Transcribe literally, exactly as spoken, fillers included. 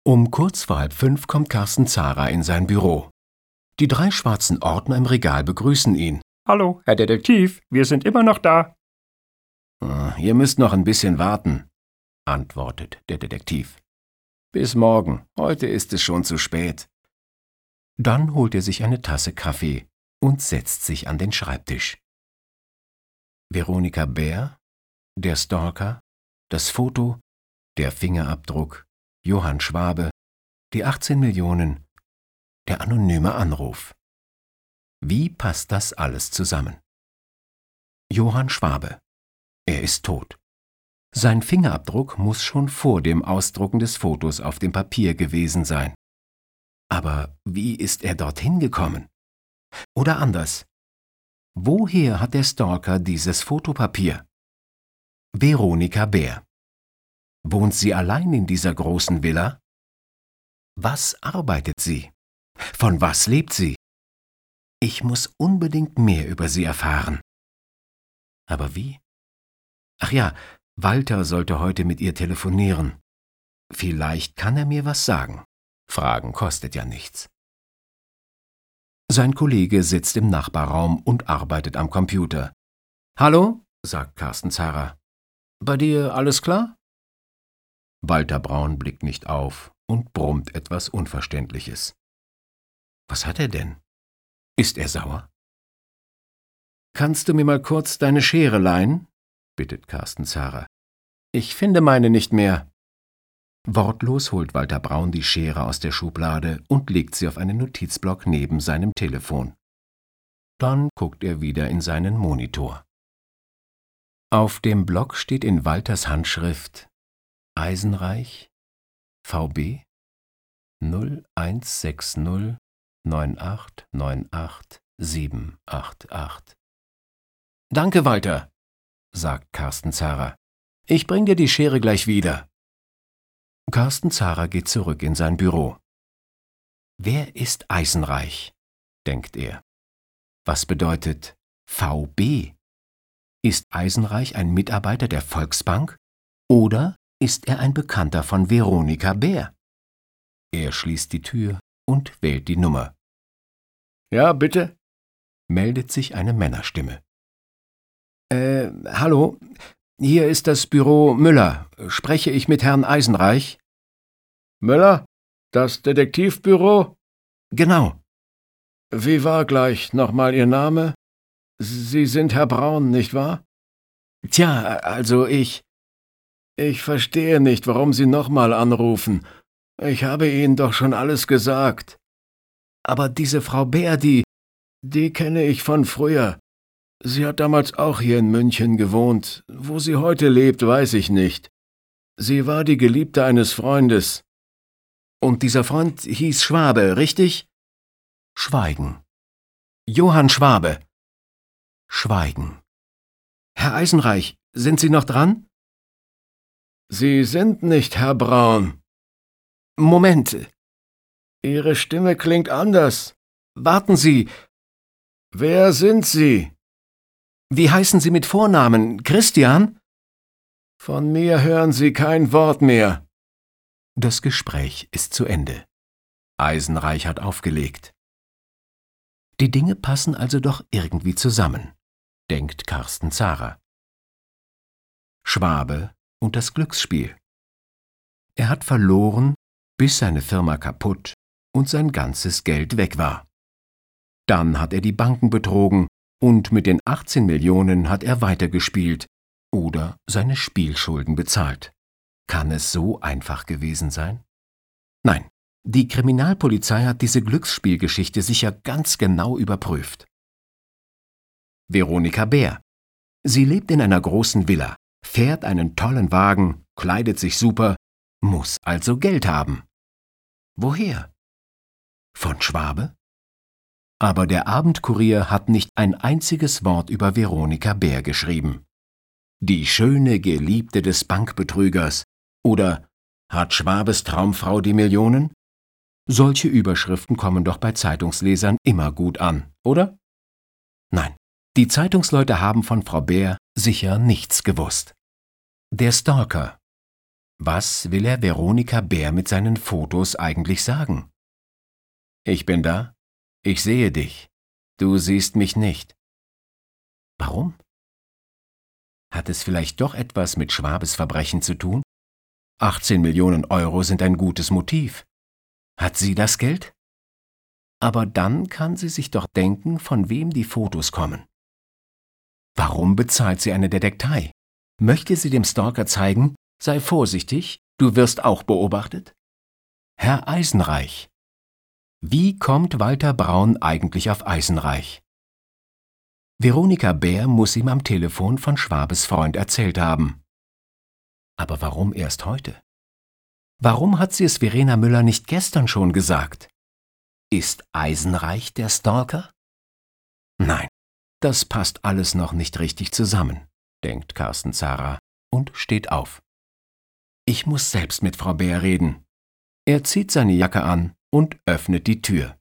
Um kurz vor halb fünf kommt Carsten Zara in sein Büro. Die drei schwarzen Ordner im Regal begrüßen ihn. »Hallo, Herr Detektiv, wir sind immer noch da.« Ah, »Ihr müsst noch ein bisschen warten«, antwortet der Detektiv. »Bis morgen, heute ist es schon zu spät.« Dann holt er sich eine Tasse Kaffee und setzt sich an den Schreibtisch. Veronika Bär, der Stalker, das Foto, der Fingerabdruck, Johann Schwabe, die achtzehn Millionen, der anonyme Anruf. Wie passt das alles zusammen? Johann Schwabe. Er ist tot. Sein Fingerabdruck muss schon vor dem Ausdrucken des Fotos auf dem Papier gewesen sein. Aber wie ist er dorthin gekommen? Oder anders. Woher hat der Stalker dieses Fotopapier? Veronika Bär. Wohnt sie allein in dieser großen Villa? Was arbeitet sie? Von was lebt sie? Ich muss unbedingt mehr über sie erfahren. Aber wie? Ach ja, Walter sollte heute mit ihr telefonieren. Vielleicht kann er mir was sagen. Fragen kostet ja nichts. Sein Kollege sitzt im Nachbarraum und arbeitet am Computer. »Hallo?«, sagt Carsten Zara. »Bei dir alles klar?« Walter Braun blickt nicht auf und brummt etwas Unverständliches. Was hat er denn? Ist er sauer? »Kannst du mir mal kurz deine Schere leihen?«, bittet Carsten Zara. »Ich finde meine nicht mehr.« Wortlos holt Walter Braun die Schere aus der Schublade und legt sie auf einen Notizblock neben seinem Telefon. Dann guckt er wieder in seinen Monitor. Auf dem Block steht in Walters Handschrift Eisenreich, V B null eins sechs null neun acht neun acht sieben acht acht. »Danke, Walter«, sagt Carsten Zara. »Ich bring dir die Schere gleich wieder.« Carsten Zara geht zurück in sein Büro. »Wer ist Eisenreich?«, denkt er. »Was bedeutet V B? Ist Eisenreich ein Mitarbeiter der Volksbank oder ist er ein Bekannter von Veronika Bär?« Er schließt die Tür und wählt die Nummer. »Ja, bitte?«, meldet sich eine Männerstimme. »Äh, hallo, hier ist das Büro Müller. Spreche ich mit Herrn Eisenreich?« »Müller? Das Detektivbüro?« »Genau.« »Wie war gleich nochmal Ihr Name? Sie sind Herr Braun, nicht wahr?« »Tja, also ich...« »Ich verstehe nicht, warum Sie nochmal anrufen. Ich habe Ihnen doch schon alles gesagt.« »Aber diese Frau Bär, die... die kenne ich von früher. Sie hat damals auch hier in München gewohnt. Wo sie heute lebt, weiß ich nicht. Sie war die Geliebte eines Freundes.« »Und dieser Freund hieß Schwabe, richtig?« Schweigen. »Johann Schwabe.« Schweigen. »Herr Eisenreich, sind Sie noch dran?« »Sie sind nicht Herr Braun.« »Moment.« »Ihre Stimme klingt anders.« »Warten Sie.« »Wer sind Sie?« »Wie heißen Sie mit Vornamen? Christian?« »Von mir hören Sie kein Wort mehr.« Das Gespräch ist zu Ende. Eisenreich hat aufgelegt. Die Dinge passen also doch irgendwie zusammen, denkt Carsten Zara. Schwabe und das Glücksspiel. Er hat verloren, bis seine Firma kaputt und sein ganzes Geld weg war. Dann hat er die Banken betrogen und mit den achtzehn Millionen hat er weitergespielt oder seine Spielschulden bezahlt. Kann es so einfach gewesen sein? Nein, die Kriminalpolizei hat diese Glücksspielgeschichte sicher ganz genau überprüft. Veronika Bär. Sie lebt in einer großen Villa, fährt einen tollen Wagen, kleidet sich super, muss also Geld haben. Woher? Von Schwabe? Aber der Abendkurier hat nicht ein einziges Wort über Veronika Bär geschrieben. Die schöne Geliebte des Bankbetrügers. Oder hat Schwabes Traumfrau die Millionen? Solche Überschriften kommen doch bei Zeitungslesern immer gut an, oder? Nein, die Zeitungsleute haben von Frau Bär sicher nichts gewusst. Der Stalker. Was will er Veronika Bär mit seinen Fotos eigentlich sagen? Ich bin da, ich sehe dich, du siehst mich nicht. Warum? Hat es vielleicht doch etwas mit Schwabes Verbrechen zu tun? achtzehn Millionen Euro sind ein gutes Motiv. Hat sie das Geld? Aber dann kann sie sich doch denken, von wem die Fotos kommen. Warum bezahlt sie eine Detektei? Möchte sie dem Stalker zeigen, sei vorsichtig, du wirst auch beobachtet? Herr Eisenreich. Wie kommt Walter Braun eigentlich auf Eisenreich? Veronika Bär muss ihm am Telefon von Schwabes Freund erzählt haben. Aber warum erst heute? Warum hat sie es Verena Müller nicht gestern schon gesagt? Ist Eisenreich der Stalker? Nein, das passt alles noch nicht richtig zusammen, denkt Carsten Zara und steht auf. Ich muss selbst mit Frau Bär reden. Er zieht seine Jacke an und öffnet die Tür.